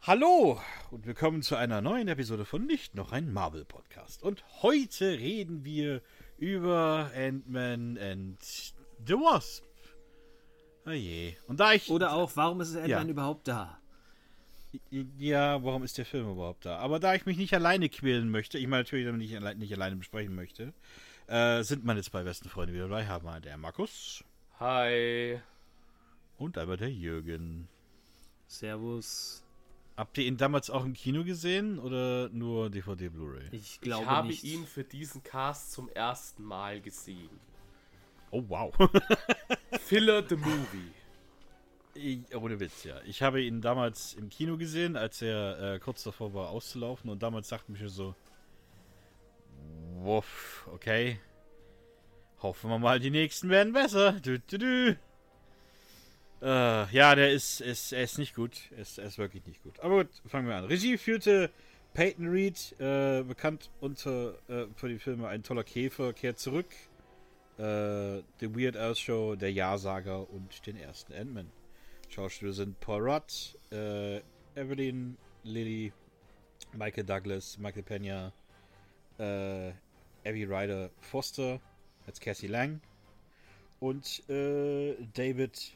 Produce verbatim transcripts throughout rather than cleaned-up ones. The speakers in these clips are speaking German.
Hallo und willkommen zu einer neuen Episode von Nicht noch ein Marvel-Podcast. Und heute reden wir über Ant-Man and the Wasp. Oh je. Und da ich... Oder auch, warum ist Ant-Man Ja. überhaupt da? Ja, warum ist der Film überhaupt da? Aber da ich mich nicht alleine quälen möchte, ich meine natürlich, damit ich nicht, alle, nicht alleine besprechen möchte, äh, sind meine zwei besten Freunde wieder dabei. Haben wir der Markus. Hi. Und einmal der Jürgen. Servus. Habt ihr ihn damals auch im Kino gesehen oder nur D V D Blu-ray? Ich glaube ich habe nicht. ihn für diesen Cast zum ersten Mal gesehen. Oh, wow. Filler the Movie. Ich, ohne Witz, ja. Ich habe ihn damals im Kino gesehen, als er äh, kurz davor war auszulaufen. Und damals dachte ich mir so, wuff, okay. Hoffen wir mal, die nächsten werden besser. Du, du, du. Äh, ja, der ist, ist, er ist nicht gut. Er ist, er ist wirklich nicht gut. Aber gut, fangen wir an. Regie führte Peyton Reed, äh, bekannt unter äh, für die Filme Ein toller Käfer, kehrt zurück. Äh, The Weird Al Show, Der Ja-Sager und den ersten Ant-Man. Schauspieler sind Paul Rudd, äh, Evelyn Lilly, Michael Douglas, Michael Pena, äh, Abby Ryder Foster als Cassie Lang und äh, David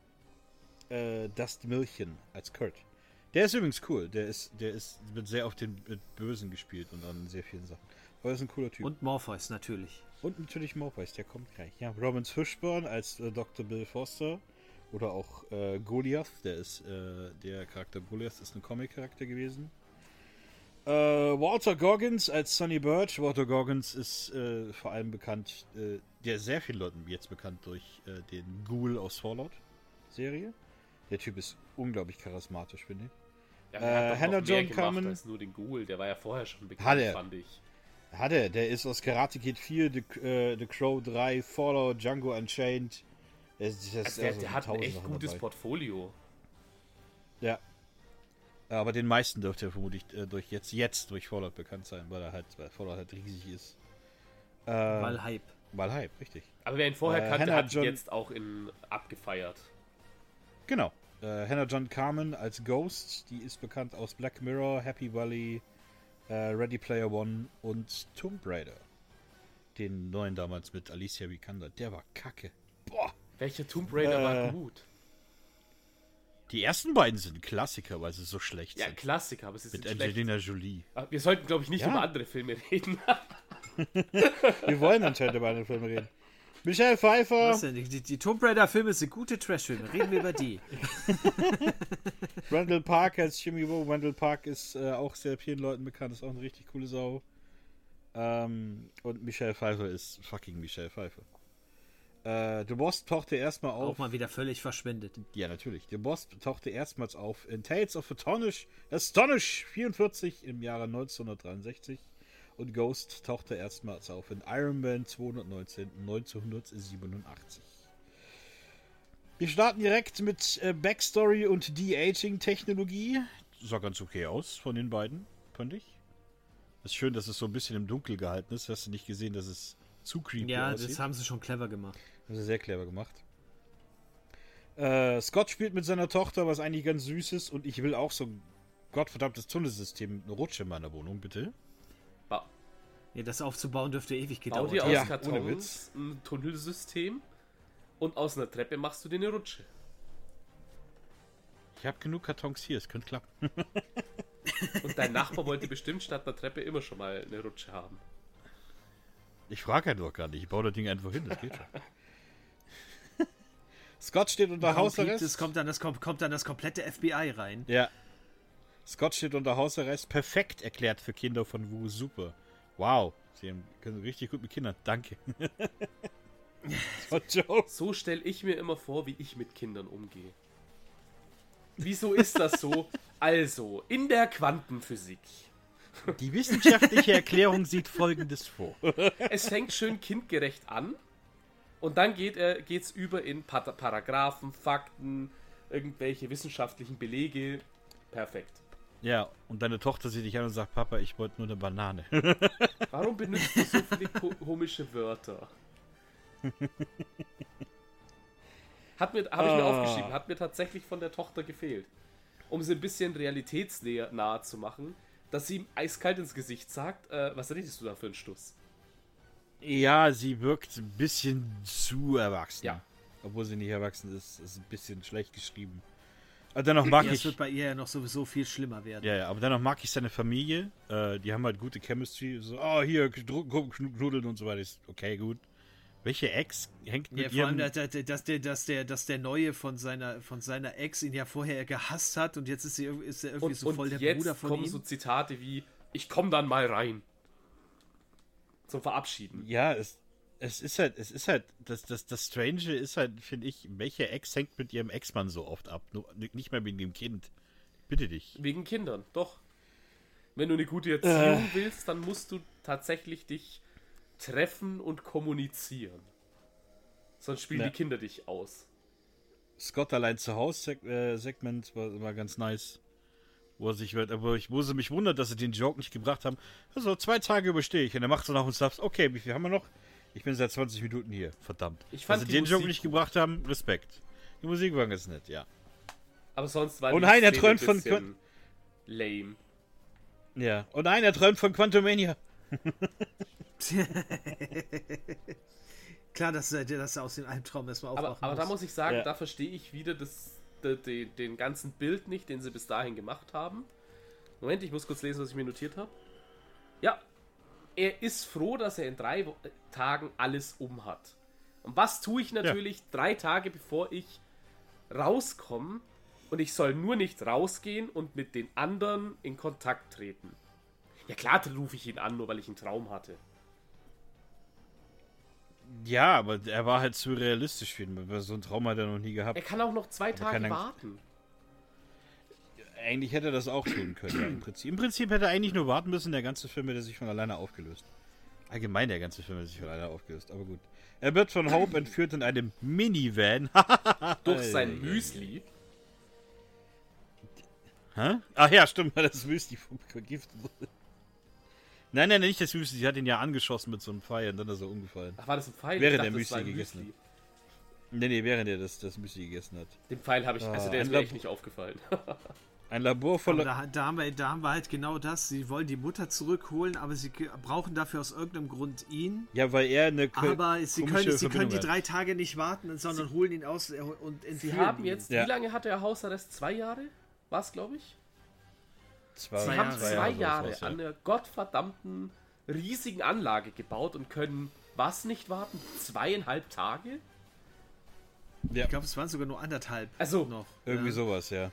äh, Dust Milchen als Kurt. Der ist übrigens cool. Der ist, der ist, wird sehr oft den Bösen gespielt und an sehr vielen Sachen. Aber er ist ein cooler Typ. Und Morpheus natürlich. Und natürlich Morpheus, der kommt gleich. Ja, Robin Fishburne als äh, Doktor Bill Foster. Oder auch äh, Goliath, der ist, äh, der Charakter Goliath ist ein Comic-Charakter gewesen. Äh, Walter Goggins als Sonny Birch. Walter Goggins ist äh, vor allem bekannt, äh, der sehr vielen Leuten jetzt bekannt durch äh, den Ghoul aus Fallout-Serie. Der Typ ist unglaublich charismatisch, finde ich. Ja, Äh, der hat doch Hannah noch mehr John gemacht Carmen. als nur den Ghoul. Der war ja vorher schon bekannt, Hat er. fand ich. Hat er, der ist aus Karate Kid vier, The, äh, The Crow drei, Fallout, Django Unchained. Das, das, Also der, also der hat ein tausend echt Sachen gutes dabei. Portfolio. Ja. Aber den meisten dürfte er vermutlich äh, durch jetzt, jetzt durch Fallout bekannt sein, weil er halt, weil Fallout halt riesig ist. Äh, Weil Hype. Weil Hype, richtig. Aber wer ihn vorher Äh, kannte, Hannah hat ihn John- jetzt auch in abgefeiert. Genau. Äh, Hannah John Carmen als Ghost, die ist bekannt aus Black Mirror, Happy Valley, äh, Ready Player One und Tomb Raider. Den neuen damals mit Alicia Vikander. Der war kacke. Boah. Welcher Tomb Raider Äh, war gut? Die ersten beiden sind Klassiker, weil sie so schlecht Ja, sind. Klassiker, aber sie Mit sind Angelina Jolie. schlecht. Wir sollten, glaube ich, nicht Ja. über andere Filme reden. Wir wollen anscheinend über einen Film reden. Michelle Pfeiffer, Was denn? Die, die, die Tomb Raider-Filme sind gute Trash-Filme. Reden wir über die. Randall Park als Jimmy Woo. Randall Park ist äh, auch sehr vielen Leuten bekannt, ist auch eine richtig coole Sau. Ähm, und Michelle Pfeiffer ist fucking Michelle Pfeiffer. Äh, The Wasp tauchte erstmal auf. Auch mal wieder völlig verschwendet. Ja, natürlich. The Wasp tauchte erstmals auf in Tales of Astonish, Astonish vierundvierzig im Jahre neunzehnhundertdreiundsechzig. Und Ghost tauchte erstmals auf in Iron Man zweihundertneunzehn neunzehnhundertsiebenundachtzig. Wir starten direkt mit äh, Backstory und De-Aging-Technologie. Sah ganz okay aus von den beiden, fand ich. Ist schön, dass es so ein bisschen im Dunkel gehalten ist. Hast du nicht gesehen, dass es zu creepy Ja, aussieht? das haben sie schon clever gemacht. Haben sie sehr clever gemacht. Äh, Scott spielt mit seiner Tochter, was eigentlich ganz süß ist. Und ich will auch so ein gottverdammtes Tunnelsystem, eine Rutsche in meiner Wohnung, bitte. Ba Ja, das aufzubauen dürfte ewig Bau gedauert dir haben. aus Ja, ohne Kartons Witz. ein Tunnelsystem und aus einer Treppe machst du dir eine Rutsche. Ich habe genug Kartons hier, es könnte klappen. Und dein Nachbar wollte bestimmt statt einer Treppe immer schon mal eine Rutsche haben. Ich frage halt doch gar nicht. Ich baue das Ding einfach hin, das geht schon. Scott steht unter Hausarrest. Es kommt dann, das, kommt, kommt dann das komplette F B I rein. Ja. Scott steht unter Hausarrest. Perfekt erklärt für Kinder von Wu. Super. Wow. Sie haben, können richtig gut mit Kindern. Danke. So, Joe. So stelle ich mir immer vor, wie ich mit Kindern umgehe. Wieso ist das so? Also, in der Quantenphysik. Die wissenschaftliche Erklärung sieht Folgendes vor. Es fängt schön kindgerecht an und dann geht er, geht's über in Pat- Paragraphen, Fakten, irgendwelche wissenschaftlichen Belege. Perfekt. Ja, und deine Tochter sieht dich an und sagt, Papa, ich wollte nur eine Banane. Warum benutzt du so viele ko- komische Wörter? Hat mir, habe ich mir Ah. aufgeschrieben, hat mir tatsächlich von der Tochter gefehlt. um sie ein bisschen realitätsnah zu machen, dass sie ihm eiskalt ins Gesicht sagt, äh, was redest du da für einen Stuss? Ja, sie wirkt ein bisschen zu erwachsen. Ja. Obwohl sie nicht erwachsen ist, ist ein bisschen schlecht geschrieben. Aber dennoch mag Ja, ich... es wird bei ihr ja noch sowieso viel schlimmer werden. Ja, ja, aber dennoch mag ich seine Familie. Äh, die haben halt gute Chemistry. So, oh, hier, Knudeln und so weiter. Ist okay, gut. Welche Ex hängt mit Ja, vor ihrem... allem, dass, dass, der, dass, der, dass der Neue von seiner, von seiner Ex ihn ja vorher gehasst hat und jetzt ist, sie, ist er irgendwie Und, so und voll der jetzt Bruder von kommen ihm. so Zitate wie, ich komm dann mal rein. Zum Verabschieden. Ja, es, es ist halt, es ist halt, das, das, das Strange ist halt, finde ich, welche Ex hängt mit ihrem Ex-Mann so oft ab? Nur, nicht mehr wegen dem Kind. Bitte dich. Wegen Kindern, doch. Wenn du eine gute Erziehung äh. willst, dann musst du tatsächlich dich treffen und kommunizieren. Sonst spielen ja. die Kinder dich aus. Scott allein zu Hause äh, Segment war, war ganz nice. Wo er sich, aber ich, wo sie mich wundert, dass sie den Joke nicht gebracht haben. Also zwei Tage überstehe ich und er macht so nach uns Stuffs. Okay, wie viel haben wir noch? Ich bin seit zwanzig Minuten hier. Verdammt. Ich fand dass sie die den Joke Musik nicht gut. gebracht haben, Respekt. Die Musik war ganz nett, ja. Aber sonst war Und die nein, er Szene träumt ein von bisschen lame. Ja. Und nein, er träumt von Quantumania. Klar, dass er, dass er aus dem Albtraum erstmal aufwachen Aber, aber da muss ich sagen, Ja. da verstehe ich wieder das, de, de, den ganzen Bild nicht, den sie bis dahin gemacht haben. Moment, ich muss kurz lesen, was ich mir notiert habe. Ja, er ist froh, dass er in drei Wo- Tagen alles um hat. Und was tue ich natürlich ja. drei Tage bevor ich rauskomme und ich soll nur nicht rausgehen und mit den anderen in Kontakt treten. Ja klar, dann rufe ich ihn an, nur weil ich einen Traum hatte. Ja, aber er war halt zu realistisch für ihn, weil so ein Traum hat er noch nie gehabt. Er kann auch noch zwei Tage keine- warten. Eigentlich hätte er das auch tun können, ja, im Prinzip. Im Prinzip hätte er eigentlich nur warten müssen, der ganze Film hätte sich von alleine aufgelöst. Allgemein der ganze Film hätte sich von alleine aufgelöst, aber gut. Er wird von Hope entführt in einem Minivan. Durch sein Müsli. Hä? Ach ja, stimmt, weil das Müsli vergiftet wurde. Nein, nein, nicht das Müsli. Sie hat ihn ja angeschossen mit so einem Pfeil und dann ist er umgefallen. Ach, war das ein Pfeil? Während Ich dachte, er das Müsli war ein gegessen Müsli. Nee, nee, während er das, das Müsli gegessen hat. Den Pfeil habe ich, also Ah, der ist ein mir Lab- echt nicht aufgefallen. Ein Labor Aber voller... da, da, haben wir, da haben wir halt genau das. Sie wollen die Mutter zurückholen, aber sie ge- brauchen dafür aus irgendeinem Grund ihn. Ja, weil er eine... Aber sie komische können, sie können die Verbindung hat. drei Tage nicht warten, sondern holen ihn aus und Sie entführen haben ihn. jetzt, Ja. wie lange hatte er Hausarrest? Zwei Jahre? War es, glaube ich? Zwei, Sie Zwei haben Jahre, zwei Jahre Jahre sowas, ja. an einer gottverdammten riesigen Anlage gebaut und können was nicht warten? Zweieinhalb Tage? Ja, Ich glaube, es waren sogar nur anderthalb Also, noch. irgendwie ja. sowas, ja.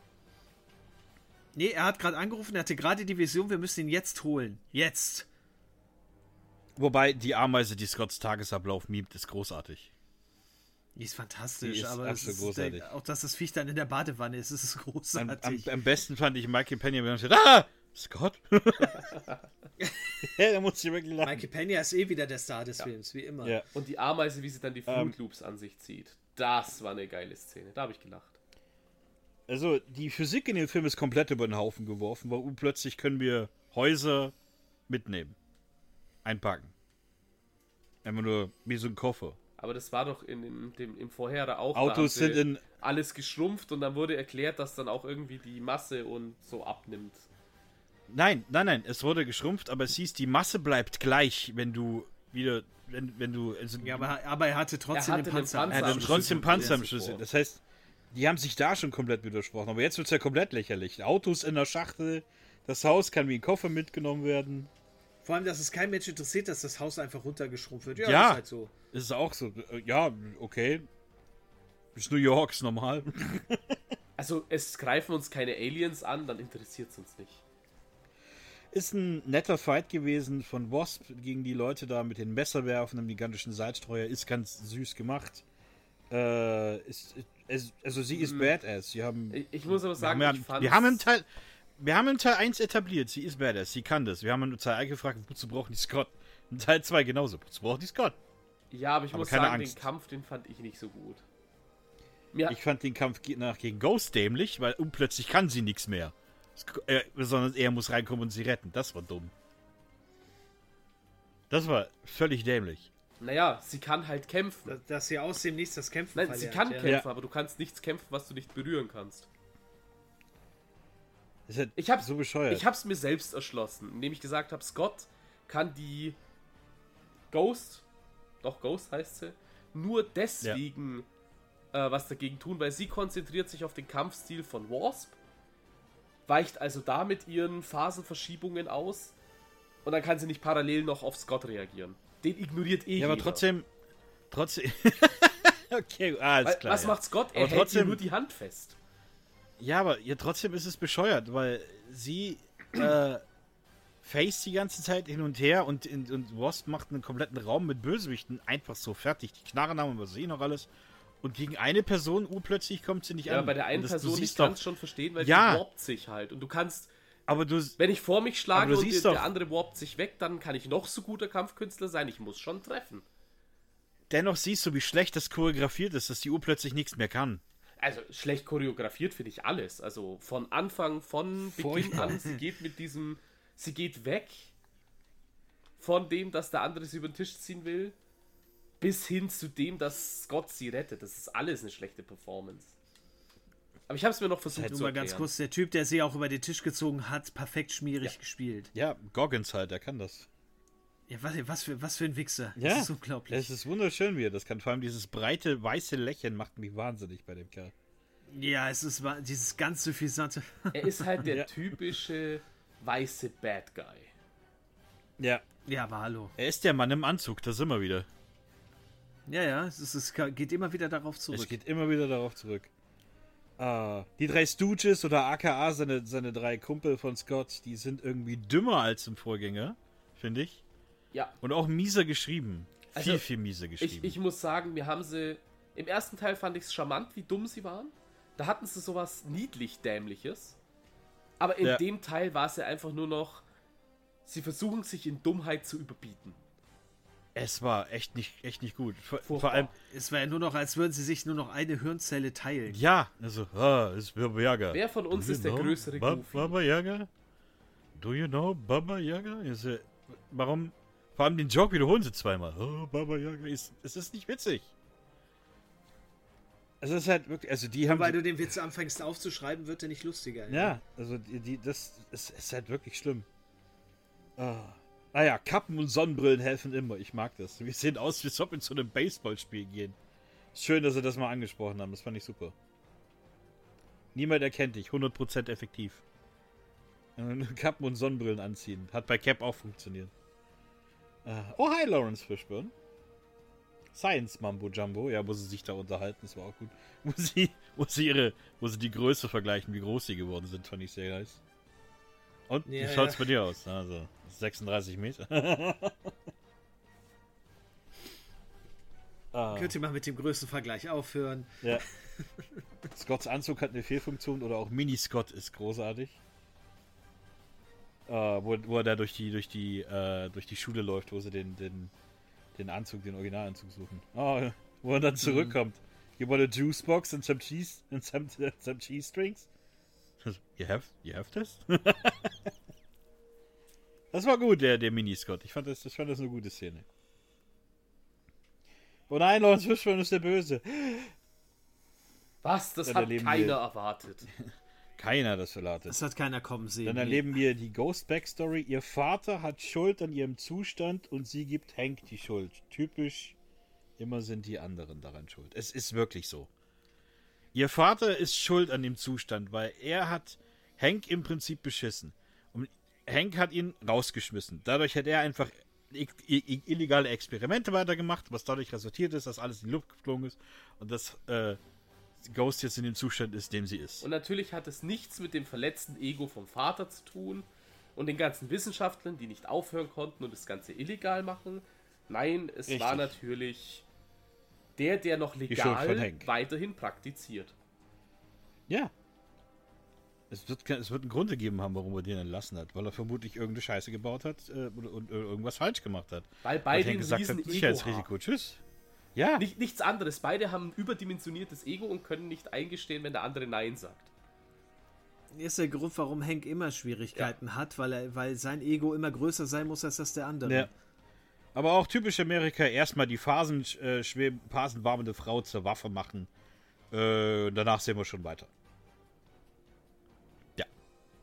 Nee, er hat gerade angerufen, er hatte gerade die Vision, wir müssen ihn jetzt holen. Jetzt. Wobei die Ameise, die Scotts Tagesablauf mimt, ist großartig. Die ist fantastisch, Die ist aber es absolut ist, großartig. Der, auch dass das Viech dann in der Badewanne ist, ist es Am, großartig. am, am besten fand ich Michael Pena, wenn er steht, ah, Scott? Ja, da muss ich wirklich lachen. Michael Pena ist eh wieder der Star des Films, wie immer. Ja. und die Ameise, wie sie dann die Ähm. Fruit Loops an sich zieht. Das war eine geile Szene. Da habe ich gelacht. Also, die Physik in dem Film ist komplett über den Haufen geworfen, weil plötzlich können wir Häuser mitnehmen. Einpacken. Einfach nur wie so ein Koffer. Aber das war doch in, in dem, im Vorher auch. Autos da haben sind sie in... alles geschrumpft und dann wurde erklärt, dass dann auch irgendwie die Masse und so abnimmt. Nein, nein, nein, es wurde geschrumpft, aber es hieß, die Masse bleibt gleich, wenn du wieder... Wenn, wenn du... Also, Ja, aber, aber er hatte trotzdem Er hatte den den Panzer. Panzer er am hat trotzdem Schlüssel. Panzer am Ja, Schlüssel. super. Das heißt, die haben sich da schon komplett widersprochen. Aber jetzt wird es ja komplett lächerlich. Autos in der Schachtel, das Haus kann wie ein Koffer mitgenommen werden. Vor allem, dass es kein Mensch interessiert, dass das Haus einfach runtergeschrumpft wird. Ja, Ja. ist halt so. Das ist auch so. äh, Ja, okay. Ist New York, ist normal. Also, es greifen uns keine Aliens an, dann interessiert es uns nicht. Ist ein netter Fight gewesen von Wasp gegen die Leute da mit den Messerwerfen und dem gigantischen Salzstreuer. Ist ganz süß gemacht. Äh, ist, ist, also sie ist badass. Sie haben, Ich, ich muss aber sagen, wir, ich haben, fand wir haben im Teil wir haben im Teil eins etabliert, sie ist badass, sie kann das. Wir haben im Teil eins gefragt, wozu brauchen die Scott? In Teil zwei genauso, wozu brauchen die Scott? Ja, aber ich Aber muss keine sagen, Angst. den Kampf, den fand ich nicht so gut. Mir, Ich fand den Kampf ge- nach gegen Ghost dämlich, weil um, plötzlich kann sie nichts mehr. Es- Er, sondern er muss reinkommen und sie retten. Das war dumm. Das war völlig dämlich. naja, sie kann halt kämpfen. Dass, dass sie aus dem Nichts das Kämpfen Nein, verlernt. sie kann ja. kämpfen, Ja. aber du kannst nichts kämpfen, was du nicht berühren kannst. ist halt Ich hab's, so bescheuert. ich hab's mir selbst erschlossen, indem ich gesagt habe, Scott kann die Ghost, doch Ghost heißt sie, nur deswegen ja. äh, was dagegen tun, weil sie konzentriert sich auf den Kampfstil von Wasp, weicht also da mit ihren Phasenverschiebungen aus und dann kann sie nicht parallel noch auf Scott reagieren. Den ignoriert eh Ja, aber jeder. trotzdem, trotzdem, okay, alles klar. Was ja. macht Scott? Er aber hält trotzdem, ihr nur die Hand fest. Ja, aber ja, trotzdem ist es bescheuert, weil sie äh, face die ganze Zeit hin und her und, und, und Wasp macht einen kompletten Raum mit Bösewichten einfach so fertig. Die Knarren haben wir sehen noch alles. Und gegen eine Person urplötzlich kommt sie nicht Ja, an. bei der einen das, Person, ich doch, kann es schon verstehen, weil ja, die warpt sich halt. Und du kannst, aber du, wenn ich vor mich schlage und der, doch, der andere warpt sich weg, dann kann ich noch so guter Kampfkünstler sein. Ich muss schon treffen. dennoch siehst du, wie schlecht das choreografiert ist, dass die urplötzlich nichts mehr kann. Also schlecht choreografiert finde ich alles. Also von Anfang, von Beginn Furchtbar. an, sie geht mit diesem, sie geht weg von dem, dass der andere sie über den Tisch ziehen will, bis hin zu dem, dass Scott sie rettet. Das ist alles eine schlechte Performance. Aber ich habe es mir noch versucht Nur zu mal erklären. ganz kurz, der Typ, der sie auch über den Tisch gezogen hat, perfekt schmierig Ja. gespielt. Ja, Goggins halt, der kann das. Ja, was, was, für, was für ein Wichser. Ja, Das ist unglaublich. Es ist wunderschön, wie er das kann. Vor allem dieses breite, weiße Lächeln macht mich wahnsinnig bei dem Kerl. Ja, es ist wa- dieses ganz suffisante. Er ist halt der Ja. typische weiße Bad Guy. Ja. Ja, aber hallo. Er ist der Mann im Anzug, da sind wir wieder. Ja, ja, es, ist, es geht immer wieder darauf zurück. Es geht immer wieder darauf zurück. Ah, die drei Stooges oder A K A, seine, seine drei Kumpel von Scott, die sind irgendwie dümmer als im Vorgänger, finde ich. Ja. Und auch mieser geschrieben. Also, viel, viel mieser Ich, geschrieben. ich muss sagen, wir haben sie. Im ersten Teil fand ich es charmant, wie dumm sie waren. Da hatten sie sowas niedlich Dämliches. Aber in Ja. dem Teil war es ja einfach nur noch. Sie versuchen sich in Dummheit zu überbieten. es war echt nicht, echt nicht gut. Vor, Furchtbar. vor allem, Es war ja nur noch, als würden sie sich nur noch eine Hirnzelle teilen. ja, also, ah, es ist Baba Yaga. Wer von uns Do you ist der know größere Ba- Goofy? Baba Yaga? Do you know Baba Yaga? Ist, äh, warum? Vor allem den Joke wiederholen sie zweimal. Oh, Baba Yaga ist, es ist nicht witzig. Es ist halt wirklich, also die haben, Weil du den Witz anfängst aufzuschreiben, wird er nicht lustiger. ja, also die, die das ist, ist halt wirklich schlimm. Ah. Naja, Kappen und Sonnenbrillen helfen immer. Ich mag das. Wir sehen aus, als ob wir zu einem Baseballspiel gehen. Schön, dass sie das mal angesprochen haben. Das fand ich super. Niemand erkennt dich. hundert Prozent effektiv. Kappen und Sonnenbrillen anziehen. Hat bei Cap auch funktioniert. Ah. Oh, hi, Lawrence Fishburne. Science Mambo Jumbo. Ja, wo sie sich da unterhalten. Das war auch gut. Wo sie, wo sie ihre, wo sie die Größe vergleichen, wie groß sie geworden sind, fand ich sehr nice. Und Ja, wie schaut's ja. bei dir aus? Also, sechsunddreißig Meter. ah, Könnt ihr mal mit dem Größenvergleich aufhören? ja. Scotts Anzug hat eine Fehlfunktion oder auch Mini-Scott ist großartig. Ah, wo, wo er da durch die, durch die, äh, durch die Schule läuft, wo sie den, den, den Anzug, den Originalanzug suchen. Ah, wo er dann zurückkommt. You want a juice box and some cheese and some, some cheese strings? You have, you have this? Das war gut, der, der Mini-Scott. Ich fand das, ich fand das eine gute Szene. Oh nein, Lawrence Fishburne ist der Böse. Was? Das Dann hat erleben keiner wir- erwartet. Keiner hat das erwartet. Das hat keiner kommen sehen. Dann nee. erleben wir die Ghost-Backstory. Ihr Vater hat Schuld an ihrem Zustand und sie gibt Hank die Schuld. Typisch, immer sind die anderen daran schuld. Es ist wirklich so. Ihr Vater ist schuld an dem Zustand, weil er hat Hank im Prinzip beschissen. Und Hank hat ihn rausgeschmissen. Dadurch hat er einfach i- i- illegale Experimente weitergemacht, was dadurch resultiert ist, dass alles in die Luft geflogen ist und dass äh, Ghost jetzt in dem Zustand ist, dem sie ist. Und natürlich hat es nichts mit dem verletzten Ego vom Vater zu tun und den ganzen Wissenschaftlern, die nicht aufhören konnten und das Ganze illegal machen. Nein, es Richtig. war natürlich der, der noch Schuld von legal Hank. weiterhin praktiziert. Ja. Es wird, ke- es wird einen Grund gegeben haben, warum er den entlassen hat. Weil er vermutlich irgendeine Scheiße gebaut hat äh, und, und äh, irgendwas falsch gemacht hat. Weil Weil beide Hank ein gesagt riesen hat, Ego Sicherheitsrisiko, haben. tschüss. Ja, Nicht, nichts anderes. Beide haben ein überdimensioniertes Ego und können nicht eingestehen, wenn der andere Nein sagt. Ist der Grund, warum Hank immer Schwierigkeiten hat, weil, er, weil sein Ego immer größer sein muss als das der andere. ja. Aber auch typisch Amerika, erstmal die Phasen, äh, schweb- phasenwarmende Frau zur Waffe machen. Äh, danach sehen wir schon weiter. Ja.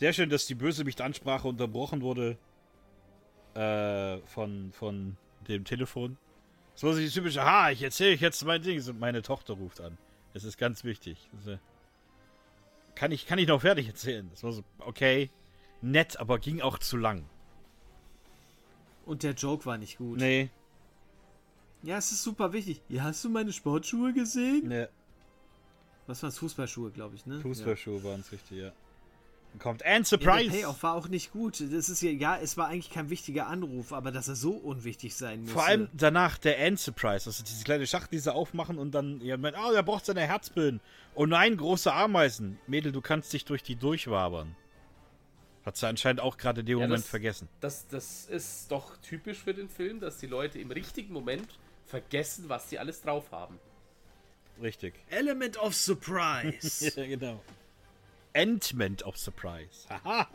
Sehr schön, dass die Bösewicht-Ansprache unterbrochen wurde äh, von, von dem Telefon. So ist die typische, ha, ich erzähle euch jetzt mein Ding. Und meine Tochter ruft an. Das ist ganz wichtig. Das, äh, kann, ich, kann ich noch fertig erzählen? Das war so, okay, nett, aber ging auch zu lang. Und der Joke war nicht gut. Nee. Ja, es ist super wichtig. Ja, hast du meine Sportschuhe gesehen? Nee. Was waren es? Fußballschuhe, glaube ich, ne? Fußballschuhe ja. waren es richtig, ja. Dann kommt And Ja, Surprise! der Payoff war auch nicht gut. Das ist ja, ja, es war eigentlich kein wichtiger Anruf, aber dass er so unwichtig sein musste. Vor allem danach der And Surprise, also diese kleine Schachtel, die sie aufmachen und dann, ja, meint, oh, der braucht seine Herzpillen. Oh nein, große Ameisen. Mädel, du kannst dich durch die durchwabern. Hat sie anscheinend auch gerade in dem Ja, Moment das, vergessen. Das, das ist doch typisch für den Film, dass die Leute im richtigen Moment vergessen, was sie alles drauf haben. Richtig. Element of Surprise. Ja, genau. Endment of Surprise. Haha.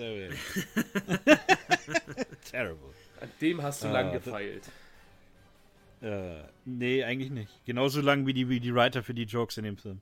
Terrible. An dem hast du Ah, lang das- gefeilt. Äh, nee, eigentlich nicht. Genauso lang wie die, wie die Writer für die Jokes in dem Film.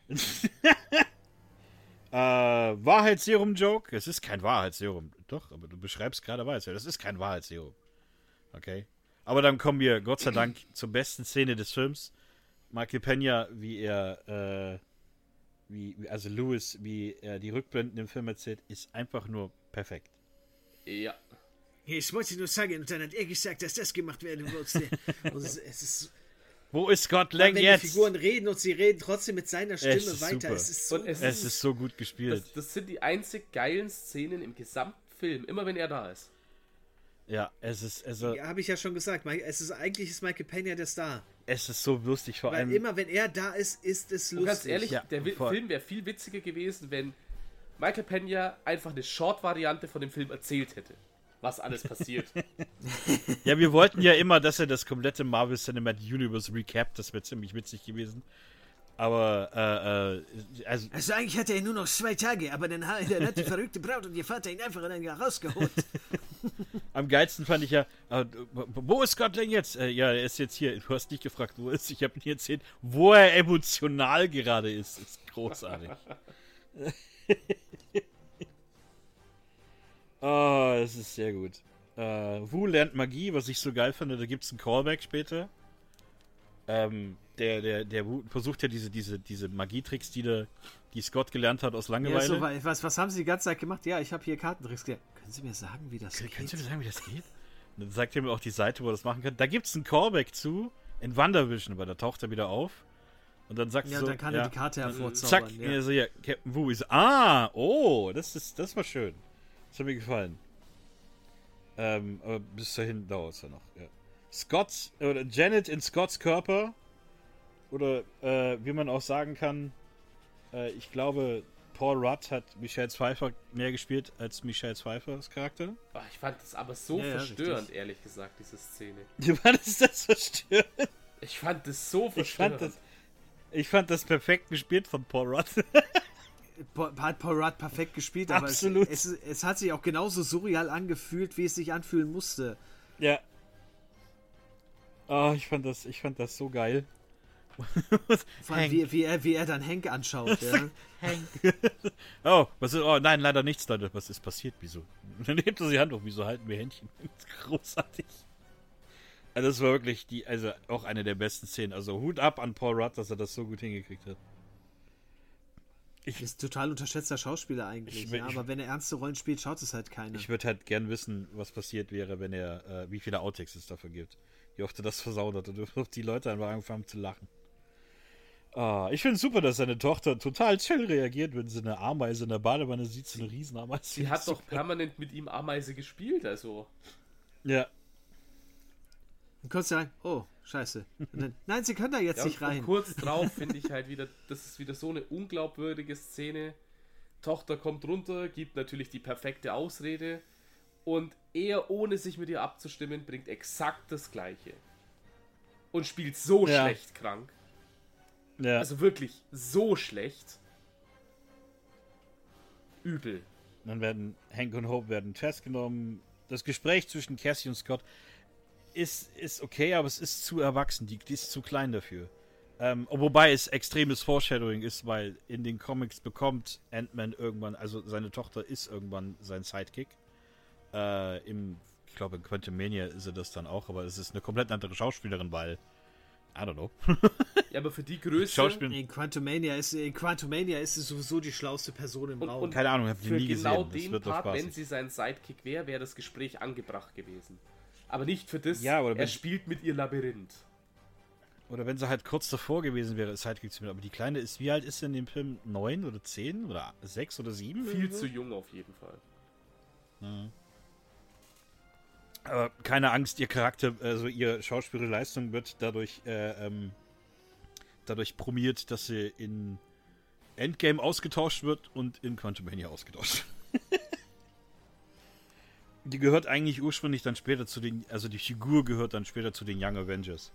äh, Wahrheitsserum-Joke? Es ist kein Wahrheitsserum. Doch, aber du beschreibst gerade Wahrheitsserum. Das ist kein Wahrheitsserum. Okay. Aber dann kommen wir, Gott sei Dank, zur besten Szene des Films. Michael Pena, wie er, äh, wie, wie- also Lewis, wie er die Rückblenden im Film erzählt, ist einfach nur perfekt. Ja. Ich wollte nur sagen, und dann hat er gesagt, dass das gemacht werden musste. Und es, es ist, Wo ist Scott Lang wenn jetzt? die Figuren reden und sie reden trotzdem mit seiner Stimme ist weiter. super. Es ist so Und es Es ist so gut gespielt. Das, das sind die einzig geilen Szenen im gesamten Film, immer wenn er da ist. Ja, es ist, also, Ja, habe ich ja schon gesagt. Mi- Es ist eigentlich ist Michael Pena der Star. es ist so lustig, vor Weil allem. immer wenn er da ist, ist es lustig. Und ganz ehrlich, Ja, der Wi- voll. Film wäre viel witziger gewesen, wenn Michael Pena einfach eine Short-Variante von dem Film erzählt hätte. Was alles passiert. Ja, wir wollten ja immer, dass er das komplette Marvel Cinematic Universe recapt. Das wäre ziemlich witzig gewesen. Aber, äh, äh, also, Also eigentlich hatte er nur noch zwei Tage, aber dann hat dann hat die verrückte Braut und ihr Vater ihn einfach dann rausgeholt. am geilsten fand ich ja, äh, wo ist Scott Lang jetzt? Äh, ja, er ist jetzt hier. Du hast nicht gefragt, wo er ist. Ich habe nie erzählt, wo er emotional gerade ist. Ist großartig. Oh, das ist sehr gut. Äh, Wu lernt Magie, was ich so geil finde. Da gibt es einen Callback später. Ähm, der, der, der Wu versucht ja diese, diese, diese Magietricks, die, der, die Scott gelernt hat aus Ja, Langeweile. so, wa- was, was haben sie die ganze Zeit gemacht? Ja, ich habe hier Kartentricks gelernt. Können Sie mir sagen, wie das Kann- geht? Kannst du mir sagen, wie das geht? Und dann sagt er mir auch die Seite, wo er das machen kann. Da gibt es einen Callback zu in WandaVision, weil da taucht er wieder auf. Und dann sagt Ja, so, und dann kann ja, er die Karte dann, hervorzaubern. Zack, ja. ja. so, ja, Captain Wu ist, ah, oh, das ist, das war schön. Das hat mir gefallen. Ähm, aber bis dahin dauert es ja noch, ja. Scott, oder Janet in Scotts Körper, oder, äh, wie man auch sagen kann, äh, ich glaube, Paul Rudd hat Michelle Pfeiffer mehr gespielt als Michelle Pfeiffers Charakter. Ach, ich fand das aber so Ja, ja, verstörend, richtig. ehrlich gesagt, diese Szene. Was ist das verstörend? Ich fand das so Ich verstörend. fand das, ich fand das perfekt gespielt von Paul Rudd. Pa- Hat Paul Rudd perfekt gespielt, aber es, Absolut. es, es hat sich auch genauso surreal angefühlt, wie es sich anfühlen musste. Ja. Oh, ich fand das, ich fand das so geil. Vor allem, Hank. wie, wie, er, wie er dann Hank anschaut. Ja. Oh, was ist, oh nein, leider nichts, Leute. Was ist passiert? Wieso? Dann hebt er die Hand hoch. Wieso halten wir Händchen? Das ist großartig. Also das war wirklich die, also auch eine der besten Szenen. Also Hut ab an Paul Rudd, dass er das so gut hingekriegt hat. Ich, Ist total unterschätzter Schauspieler eigentlich. Ich will- ja, aber wenn er ernste Rollen spielt, schaut es halt keiner. ich würde halt gern wissen, was passiert wäre, wenn er, äh, wie viele Outtakes es dafür gibt. Wie oft er das versaut hat und wie oft die Leute einfach angefangen haben zu lachen. Ah, ich finde es super, dass seine Tochter total chill reagiert, wenn sie eine Ameise in der Badewanne sieht, so eine Riesenameise. Sie hat doch permanent mit ihm Ameise gespielt, also. Ja. Dann kannst du sagen, oh, scheiße. Und dann, nein, sie können da jetzt Ja, nicht und, rein. und kurz drauf finde ich halt wieder, das ist wieder so eine unglaubwürdige Szene. Tochter kommt runter, gibt natürlich die perfekte Ausrede und er, ohne sich mit ihr abzustimmen, bringt exakt das Gleiche. Und spielt so Ja. schlecht krank. Ja. Also wirklich so schlecht. Übel. Dann werden Hank und Hope werden festgenommen. Das Gespräch zwischen Cassie und Scott ist, ist okay, aber es ist zu erwachsen. Die, die ist zu klein dafür. Ähm, wobei es extremes Foreshadowing ist, weil in den Comics bekommt Ant-Man irgendwann, also seine Tochter ist irgendwann sein Sidekick. Äh, im, ich glaube in Quantumania ist er das dann auch, aber es ist eine komplett andere Schauspielerin, weil, I don't know. Ja, aber für die Größe... Schauspiel In Quantumania ist, in Quantumania ist sie sowieso die schlauste Person im Und- Raum. und- Keine Ahnung, hab die Für nie genau gesehen. Das den wird doch Part, wenn spaßig. sie sein Sidekick wäre, wäre das Gespräch angebracht gewesen. Aber nicht für das, Ja, oder er wenn- spielt mit ihr Labyrinth. Oder wenn sie halt kurz davor gewesen wäre, Sidekick zu werden. Aber die Kleine ist, wie alt ist sie in dem Film? Neun oder zehn? Oder sechs oder sieben? Viel irgendwo? zu jung auf jeden Fall. Mhm. Aber keine Angst, ihr Charakter, also ihre schauspielerische Leistung wird dadurch, äh, ähm, dadurch promiert, dass sie in Endgame ausgetauscht wird und in Quantumania ausgetauscht. Die gehört eigentlich ursprünglich dann später zu den, also die Figur gehört dann später zu den Young Avengers.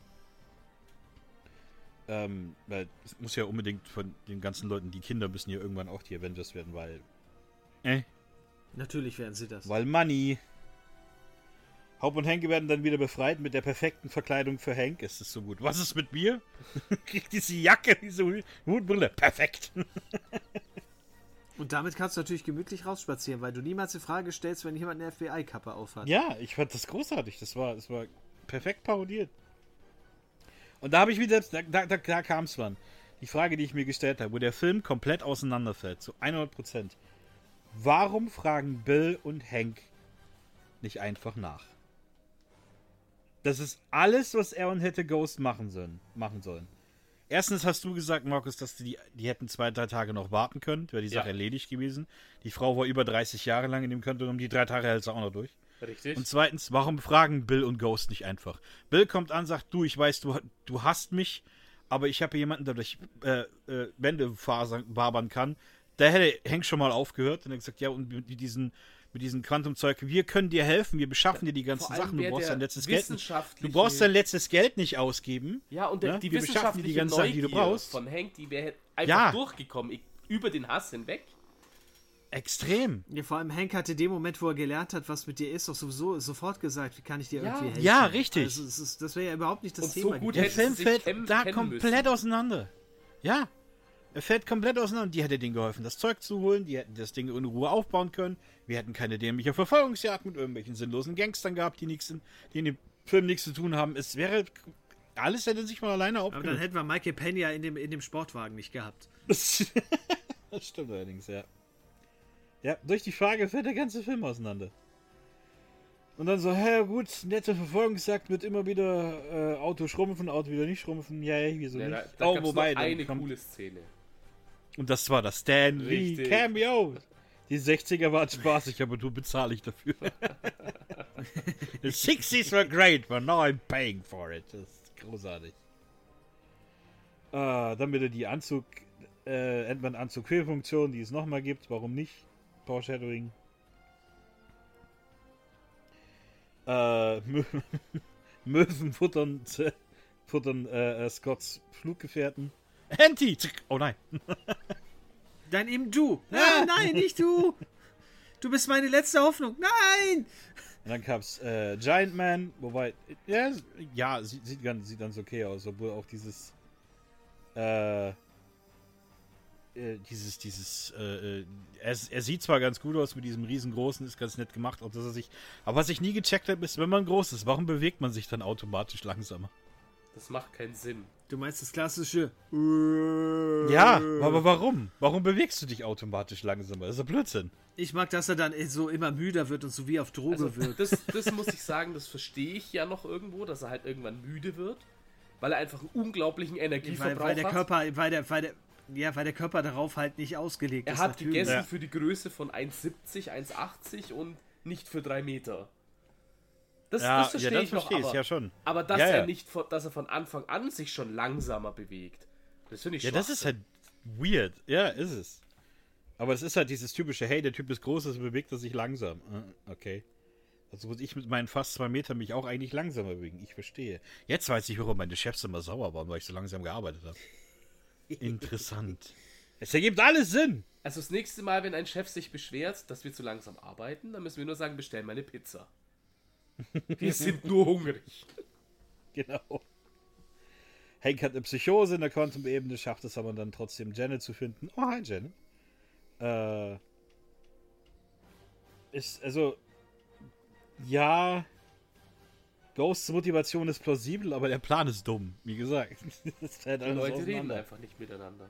Ähm, weil es muss ja unbedingt von den ganzen Leuten, die Kinder müssen ja irgendwann auch die Avengers werden, weil, äh, Natürlich werden sie das. weil Money. Haupt und Henke werden dann wieder befreit mit der perfekten Verkleidung für Hank. Es ist so gut. Was ist mit mir? Kriegt diese Jacke, diese Hutbrille. Perfekt. Und damit kannst du natürlich gemütlich rausspazieren, weil du niemals die Frage stellst, wenn jemand eine F B I-Kappe aufhat. Ja, ich fand das großartig. Das war, das war perfekt parodiert. Und da habe ich wieder, da, da, da, da kam es dann. Die Frage, die ich mir gestellt habe, wo der Film komplett auseinanderfällt, zu hundert Prozent. Warum fragen Bill und Hank nicht einfach nach? Das ist alles, was er und hätte Ghost machen sollen. Machen sollen. Erstens hast du gesagt, Markus, dass die, die hätten zwei, drei Tage noch warten können. Wäre die Sache Ja. erledigt gewesen. Die Frau war über dreißig Jahre lang in dem Kontinuum. Die drei Tage hält sie auch noch durch. Richtig? Und zweitens, warum fragen Bill und Ghost nicht einfach? Bill kommt an, sagt, du, ich weiß, du, du hasst mich, aber ich habe hier jemanden, der durch äh, äh, Wände fasern- wabern kann. Da hätte Hank schon mal aufgehört und er gesagt, ja, und mit diesen, mit diesem Quantumzeug, wir können dir helfen, wir beschaffen dir die ganzen Vor allem Sachen, du wär brauchst der dein letztes Geld nicht. Du wissenschaftliche- brauchst dein letztes Geld nicht ausgeben. Ja, und der, Ne? die Wir beschaffen dir die wissenschaftliche ganzen Sachen, die du Neugier brauchst. von Hank, die wäre einfach Ja. durchgekommen, ich- über den Hass hinweg. Extrem. Ja, vor allem Hank hat in dem Moment, wo er gelernt hat, was mit dir ist, doch sowieso sofort gesagt, wie kann ich dir Ja. irgendwie helfen. Ja, richtig. Also, es ist, das wäre ja überhaupt nicht das Und so Thema. gut Der hätten Film sie sich fällt kennen- da kennen komplett müssen. auseinander. Ja. Er fällt komplett auseinander. Die hätte denen geholfen, das Zeug zu holen. Die hätten das Ding in Ruhe aufbauen können. Wir hätten keine dämliche Verfolgungsjagd mit irgendwelchen sinnlosen Gangstern gehabt, die, nichts in, die in dem Film nichts zu tun haben. Es wäre... Alles hätte sich von alleine Aber dann aufgelöst. hätten wir Michael Pena in dem, in dem Sportwagen nicht gehabt. Das stimmt allerdings, ja. Ja, durch die Frage fällt der ganze Film auseinander. Und dann so, hä, gut, nette Verfolgungsjagd wird immer wieder äh, Auto schrumpfen, Auto wieder nicht schrumpfen. Ja, ja, wieso Ja, nicht? da da Oh, gab's wobei, noch dann eine kommt- coole Szene. Und das war das Stan Lee Richtig. Cameo. Die sechziger waren spaßig, aber du bezahle ich dafür. The sixties were great, but now I'm paying for it. Das ist großartig. Ah, dann wieder die Anzug, äh, Ant-Man-Anzug-Fehlfunktion, die es nochmal gibt. Warum nicht? Foreshadowing. Äh, Mö- Möwen futtern, futtern äh, äh, Scotts Fluggefährten. Anti! Oh nein. Dann eben du. Ah, nein, nicht du. Du bist meine letzte Hoffnung. Nein! Und dann gab's äh, Giant Man, wobei, ja, ja sieht, sieht, ganz, sieht ganz okay aus, obwohl auch dieses, äh, äh, dieses, dieses, äh, äh, er, er sieht zwar ganz gut aus mit diesem riesengroßen, ist ganz nett gemacht, auch dass er sich, aber was ich nie gecheckt habe, ist, wenn man groß ist, warum bewegt man sich dann automatisch langsamer? Das macht keinen Sinn. Du meinst das klassische. Ja, aber warum? Warum bewegst du dich automatisch langsamer? Das ist ja Blödsinn. Ich mag, dass er dann so immer müder wird und so wie auf Droge Also, wirkt. das, das muss ich sagen, das verstehe ich ja noch irgendwo, dass er halt irgendwann müde wird, weil er einfach einen unglaublichen Weil, Energieverbrauch weil der hat. Körper, weil der, weil der, ja, weil der Körper darauf halt nicht ausgelegt Er ist. hat natürlich. gegessen Ja. für die Größe von eins siebzig, eins achtzig und nicht für drei Meter. Das, Ja, das verstehe ja, das ich noch, verstehe ich, aber, ja schon. aber dass Ja, ja. er nicht, von- dass er von Anfang an sich schon langsamer bewegt, das finde ich Ja, das ist halt weird. Ja, ist es. Aber es ist halt dieses typische, hey, der Typ ist groß, also bewegt er sich langsam. Äh, Okay. Also muss ich mit meinen fast zwei Metern mich auch eigentlich langsamer bewegen. Ich verstehe. Jetzt weiß ich, warum meine Chefs immer sauer waren, weil ich so langsam gearbeitet habe. Interessant. Es ergibt alles Sinn. Also das nächste Mal, wenn ein Chef sich beschwert, dass wir zu langsam arbeiten, dann müssen wir nur sagen, bestell mal eine Pizza. Wir sind nur hungrig. Genau. Hank hat eine Psychose in der Quantum-Ebene, schafft es aber dann trotzdem, Janet zu finden. Oh, hi, Janet. Äh. Ist, also. Ja. Ghosts Motivation ist plausibel, aber der Plan ist dumm, wie gesagt. Das fällt Die alles Leute reden auseinander. einfach nicht miteinander.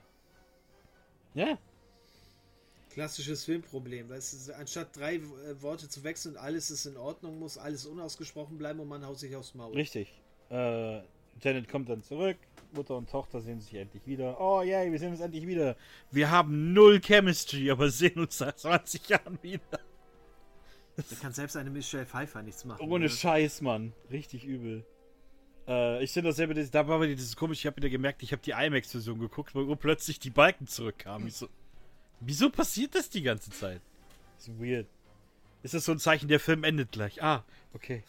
Ja. Klassisches Filmproblem. Weißt du, anstatt drei äh, Worte zu wechseln, alles ist in Ordnung, muss alles unausgesprochen bleiben und man haut sich aufs Maul. Richtig. Äh, Janet kommt dann zurück. Mutter und Tochter sehen sich endlich wieder. Oh, yay, wir sehen uns endlich wieder. Wir haben null Chemistry, aber sehen uns seit zwanzig Jahren wieder. Da kann selbst eine Michelle Pfeiffer nichts machen. Ohne ne? Scheiß, Mann. Richtig übel. Äh, ich finde das selber, da war wieder dieses komisch, ich habe wieder gemerkt, ich habe die IMAX-Version geguckt, wo plötzlich die Balken zurückkamen. Ich so, wieso passiert das die ganze Zeit? Das ist weird. Ist das so ein Zeichen, der Film endet gleich? Ah, okay.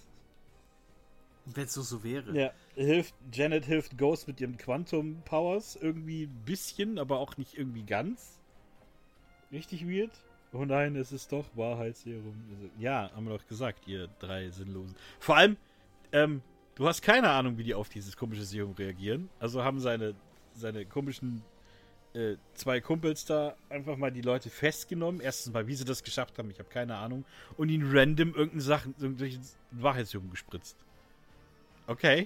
Wenn es nur so wäre. Ja, hilft, Janet hilft Ghost mit ihren Quantum Powers irgendwie ein bisschen, aber auch nicht irgendwie ganz. Richtig weird. Oh nein, es ist doch Wahrheitsserum. Also, ja, haben wir doch gesagt, ihr drei Sinnlosen. Vor allem, ähm, du hast keine Ahnung, wie die auf dieses komische Serum reagieren. Also haben seine, seine komischen äh, zwei Kumpels da einfach mal die Leute festgenommen. Erstens mal, wie sie das geschafft haben, ich habe keine Ahnung. Und ihnen random irgendeine Sachen, irgendwelche Wahrheitsserum gespritzt. Okay.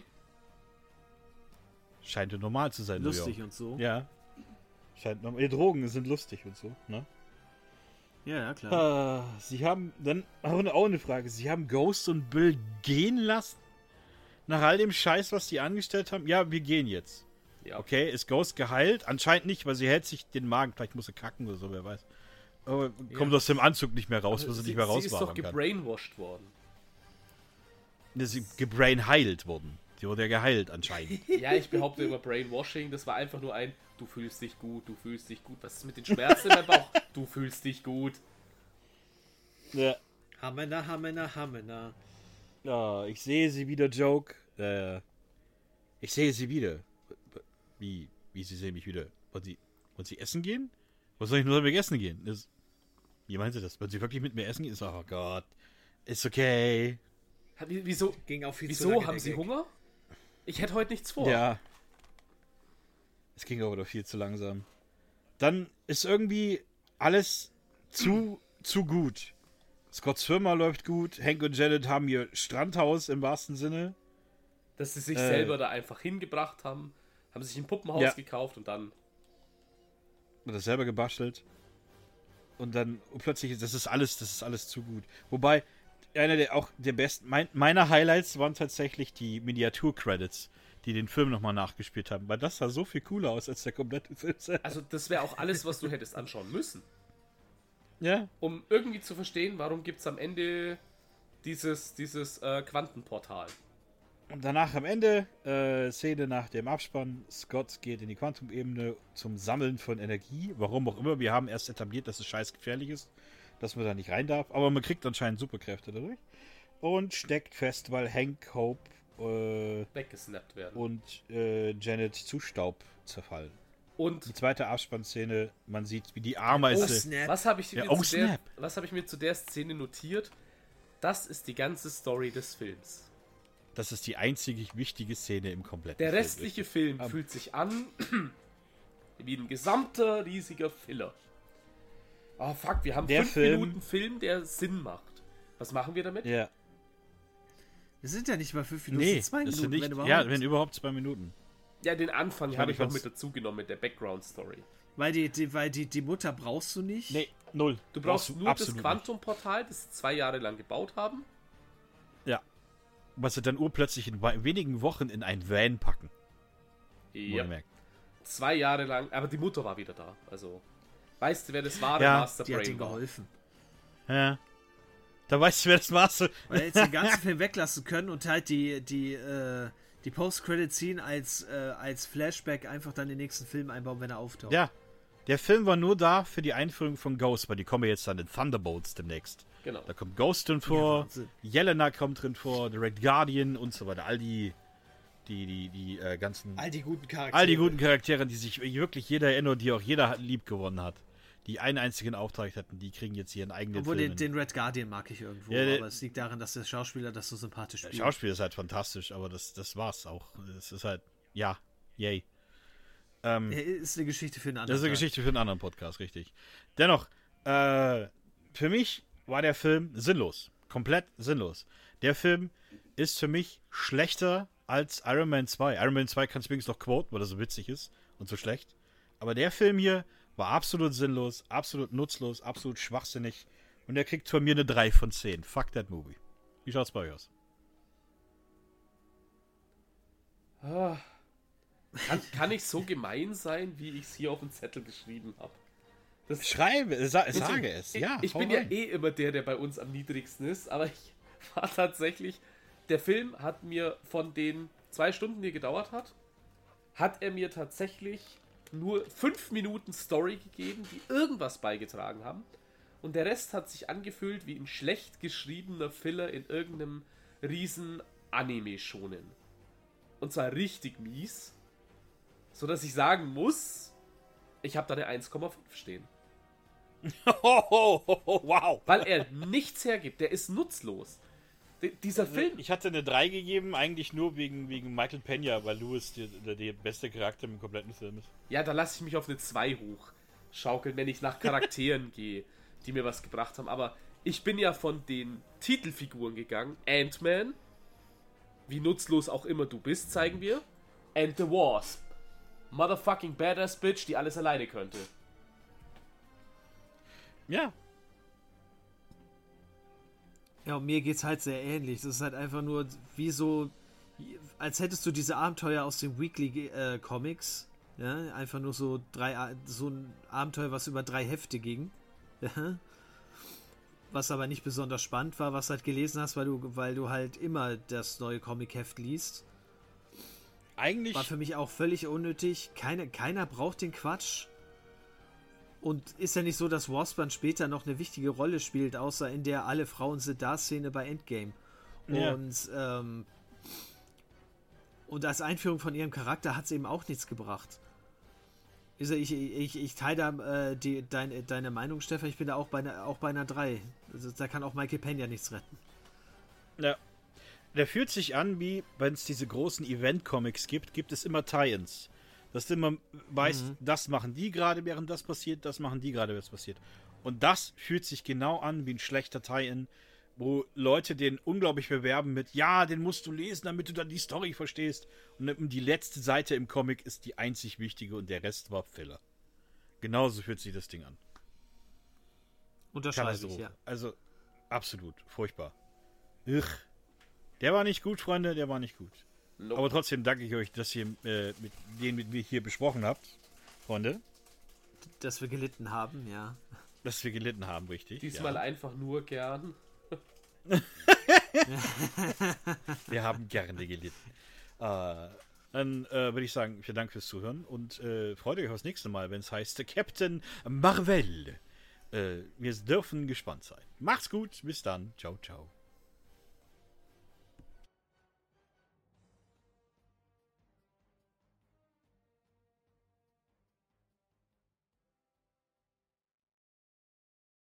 Scheint ja normal zu sein. Lustig und so. Ja. Scheint normal. Die Drogen sind lustig und so, ne? Ja, ja, klar. Ah, sie haben dann auch eine, auch eine Frage. Sie haben Ghost und Bill gehen lassen? Nach all dem Scheiß, was die angestellt haben? Ja, wir gehen jetzt. Ja. Okay, ist Ghost geheilt? Anscheinend nicht, weil sie hält sich den Magen. Vielleicht muss sie kacken oder so, wer weiß. Aber kommt Ja. aus dem Anzug nicht mehr raus, Aber weil sie sie, nicht mehr sie ist doch rausfahren kann. gebrainwashed worden. Sie ist gebrainheilt worden. Sie wurde ja geheilt anscheinend. Ja, ich behaupte immer Brainwashing, das war einfach nur ein, du fühlst dich gut, du fühlst dich gut. Was ist mit den Schmerzen in deinem Bauch? Du fühlst dich gut. Ja. Hamena, Hamena, Hamena. Ja, ich sehe sie wieder, Joke. Äh, ich sehe sie wieder. Wie, wie sie sehen mich wieder? Wollen sie, wollen sie essen gehen? Was soll ich nur mit mir essen gehen? Das, wie meint sie das? Wollen sie wirklich mit mir essen gehen? Ist, oh Gott. Ist okay. Wie- Wieso, Ging auch viel zu wieso lange, haben der sie Gag. Hunger? Ich hätte heute nichts vor. Ja. Es ging aber doch viel zu langsam. Dann ist irgendwie alles zu, zu gut. Scotts Firma läuft gut. Hank und Janet haben ihr Strandhaus im wahrsten Sinne. Dass sie sich Äh. selber da einfach hingebracht haben, haben sich ein Puppenhaus Ja. gekauft und dann. Und das selber gebastelt. Und dann und plötzlich, das ist alles, das ist alles zu gut. Wobei, einer der auch der besten, mein, meiner Highlights waren tatsächlich die Miniatur-Credits, die den Film nochmal nachgespielt haben. Weil das sah so viel cooler aus als der komplette Film selber. Also, das wäre auch alles, was du hättest anschauen müssen. Ja, Um irgendwie zu verstehen, warum gibt es am Ende dieses, dieses äh, Quantenportal. und danach am Ende, äh, Szene nach dem Abspann, Scott geht in die Quantum-Ebene zum Sammeln von Energie. Warum auch immer, wir haben erst etabliert, dass es scheiß gefährlich ist, dass man da nicht rein darf. Aber man kriegt anscheinend Superkräfte dadurch. Und steckt fest, weil Hank, Hope äh, Weggesnappt werden. und äh, Janet zu Staub zerfallen. Und Die zweite Abspannszene, man sieht, wie die Oh, Ameise... Snap. was habe ich, Ja, mir oh, zu der- snap. was hab ich mir zu der Szene notiert? Das ist die ganze Story des Films. Das ist die einzige wichtige Szene im kompletten Der Film. restliche Film Ähm. fühlt sich an wie ein gesamter riesiger Filler. Oh fuck, wir haben Der fünf Film- Minuten Film, der Sinn macht. Was machen wir damit? Ja. Wir sind ja nicht mal fünf Minuten, Nee, zwei das Minuten, sind nicht, wenn überhaupt. ja, wenn überhaupt zwei Minuten. Ja, den Anfang Ich habe meine, ich noch ich mit fand's- dazu genommen, mit der Background-Story. Weil, die, die, weil die, die Mutter brauchst du nicht. Nee, null. Du brauchst nur das absolut Quantum-Portal, das sie zwei Jahre lang gebaut haben. nicht. Ja. Was sie dann urplötzlich in we- wenigen Wochen in ein Van packen. Ja. Wohlgemerkt. Zwei Jahre lang, aber die Mutter war wieder da. Also, weißt du, wer das wahre Ja, Master Die hat Brain ihm war? geholfen. Ja. Da weißt du, wer das Maße. Weil er jetzt den ganzen Film weglassen können und halt die, die, äh, die Post-Credit-Scene als, äh, als Flashback einfach dann den nächsten Film einbauen, wenn er auftaucht. Ja. Der Film war nur da für die Einführung von Ghost, weil die kommen jetzt dann in Thunderbolts demnächst. Genau. Da kommt Ghost drin Ja, vor, Wahnsinn. Yelena kommt drin vor, The Red Guardian und so weiter. All die, die, die, die äh, ganzen, All die guten Charaktere. all die guten Charaktere, die sich wirklich jeder erinnert, die auch jeder lieb gewonnen hat. Die einen einzigen Auftrag hatten, die kriegen jetzt ihren eigenen Obwohl, Film. den, den Red Guardian mag ich irgendwo, Ja, der- aber es liegt daran, dass der Schauspieler das so sympathisch Der spielt. Schauspiel ist halt fantastisch, aber das, das war's auch. Es ist halt, Ja, yay. Ähm, ist eine Geschichte für einen anderen. Das ist eine Tag. Geschichte für einen anderen Podcast, richtig. Dennoch, äh, für mich war der Film sinnlos. Komplett sinnlos. Der Film ist für mich schlechter als Iron Man zwei. Iron Man zwei kannst du übrigens noch quoten, weil das so witzig ist und so schlecht. Aber der Film hier war absolut sinnlos, absolut nutzlos, absolut schwachsinnig. Und der kriegt von mir eine drei von zehn. Fuck that movie. Wie schaut's bei euch aus? Ah. Kann, kann ich so gemein sein, wie ich es hier auf dem Zettel geschrieben habe? Schreibe, sa sage es. Ja, ich hau bin rein. ja eh immer der, der bei uns am niedrigsten ist, aber ich war tatsächlich, der Film hat mir von den zwei Stunden, die er gedauert hat, hat er mir tatsächlich nur fünf Minuten Story gegeben, die irgendwas beigetragen haben. Und der Rest hat sich angefühlt wie ein schlecht geschriebener Filler in irgendeinem riesen Anime-Shonen. Und zwar richtig mies. So dass ich sagen muss, ich habe da eine eins Komma fünf stehen. Wow. Weil er nichts hergibt. Der ist nutzlos. D dieser Film... Ich hatte eine drei gegeben, eigentlich nur wegen, wegen Michael Pena, weil Louis der, der beste Charakter im kompletten Film ist. Ja, da lasse ich mich auf eine zwei hochschaukeln, wenn ich nach Charakteren gehe, die mir was gebracht haben. Aber ich bin ja von den Titelfiguren gegangen. Ant-Man, wie nutzlos auch immer du bist, zeigen wir. And the Wasp. Motherfucking badass bitch, die alles alleine könnte. Ja. Ja, und mir geht's halt sehr ähnlich. Es ist halt einfach nur wie so, als hättest du diese Abenteuer aus den Weekly äh, Comics. Ja, einfach nur so drei, so ein Abenteuer, was über drei Hefte ging. Ja. Was aber nicht besonders spannend war, was du halt gelesen hast, weil du, weil du halt immer das neue Comic-Heft liest. Eigentlich. War für mich auch völlig unnötig. Keine, keiner braucht den Quatsch. Und ist ja nicht so, dass Wasp dann später noch eine wichtige Rolle spielt, außer in der alle Frauen sind da Szene bei Endgame. Ja. Und, ähm, und als Einführung von ihrem Charakter hat es eben auch nichts gebracht. Ich, ich, ich, ich teile da äh, die, deine, deine Meinung, Stefan. Ich bin da auch bei einer, auch bei einer drei. Also, da kann auch Michael Pena nichts retten. Ja. Der fühlt sich an, wie wenn es diese großen Event-Comics gibt, gibt es immer Tie-Ins. Dass du immer weißt, mhm. das machen die gerade, während das passiert, das machen die gerade, während das passiert. Und das fühlt sich genau an wie ein schlechter Tie-In, wo Leute den unglaublich bewerben mit, ja, den musst du lesen, damit du dann die Story verstehst. Und die letzte Seite im Comic ist die einzig wichtige und der Rest war Filler. Genauso fühlt sich das Ding an. Unterschreibe ich, ja. Also, absolut, furchtbar. Ugh. Der war nicht gut, Freunde, der war nicht gut. Nope. Aber trotzdem danke ich euch, dass ihr äh, mit denen mit mir hier besprochen habt, Freunde. Dass wir gelitten haben, ja. Dass wir gelitten haben, richtig. Diesmal ja. einfach nur gern. Wir haben gerne gelitten. Äh, dann äh, würde ich sagen, vielen Dank fürs Zuhören und äh, freut euch aufs nächste Mal, wenn es heißt Captain Marvel. Äh, wir dürfen gespannt sein. Macht's gut, bis dann. Ciao, ciao.